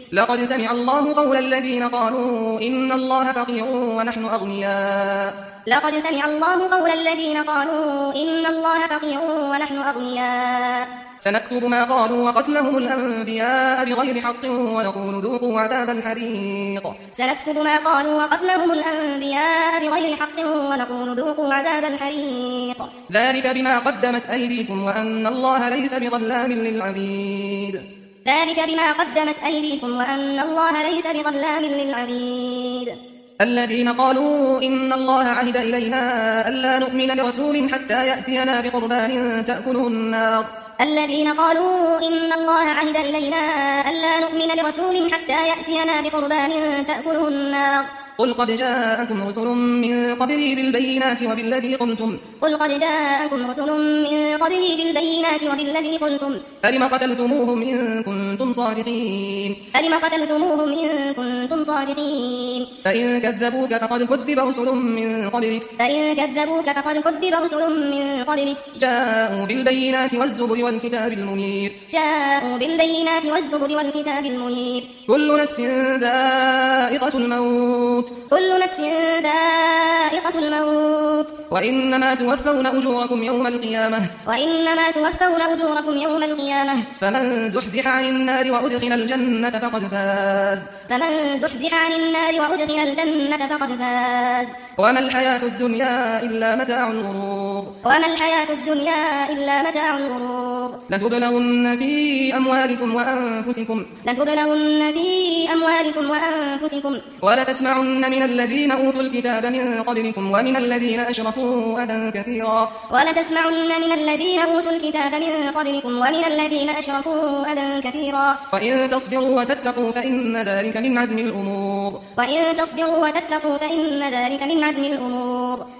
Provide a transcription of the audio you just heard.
لقد سمع الله قول الذين قالوا إن الله فقير ونحن أغنياء. لقد سمع الله قول الذين قالوا إن الله فقير ونحن أغنياء. سنكتب ما قالوا وقتلهم الأنبياء بغير حق ونقول ذوقوا عذاب الحريق. سنكتب ما قالوا وقتلهم الأنبياء بغير حق ونقول ذوقوا عذاب الحريق. ذلك بما قدمت أيديكم وأن الله ليس بظلام للعبيد. ذلك بما قدمت أيديكم وأن الله ليس بظلام للعبيد. الذين قالوا إن الله عهد إلينا ألا نؤمن لرسول حتى يأتينا بقربان تأكله النار. الذين قالوا إن الله عهد إلينا ألا نؤمن لرسول حتى يأتينا بقربان تأكله النار. قل قد جاءكم رسل من قبلي بالبينات وبالذي قلتم. قل قد جاءكم رسل من قبلي بالبينات وبالذي قلتم. فلم قتلتموهم إن كنتم صادقين. فلم قتلتموهم إن كنتم صادقين. فإن كذبوك فقد كذب رسل من قبلك. فإن كذبوك فقد كذب رسل من قبلك. جاءوا بالبينات والزبر والكتاب المنير. جاءوا بالبينات والزبر والكتاب المنير. كل نفس ذائقة الموت. كل نفس ذائقة الموت. وإنما توفون أجوركم يوم القيامة. وإنما توفون أجوركم يوم القيامة. فمن زحزح عن النار وأدخل الجنة فقد فاز. فمن زحزح عن النار وأدخل الجنة فقد فاز. وما الحياة الدنيا إلا متاع الغرور. وما الحياة الدنيا إلا متاع الغرور. لتبلغن في أموالكم وأنفسكم. لتبلغن في أموالكم وأنفسكم. ولتسمعن من الذين أوتوا الكتاب من قبلكم ومن الذين أشركوا أذى كثيرا. ولتسمعن من الذين أوتوا الكتاب من قبلكم ومن الذين أشركوا أذى كثيرا. وإن تصبروا وتتقوا فإن ذلك من عزم الأمور. وإن تصبروا وتتقوا فإن ذلك من عزم الأمور.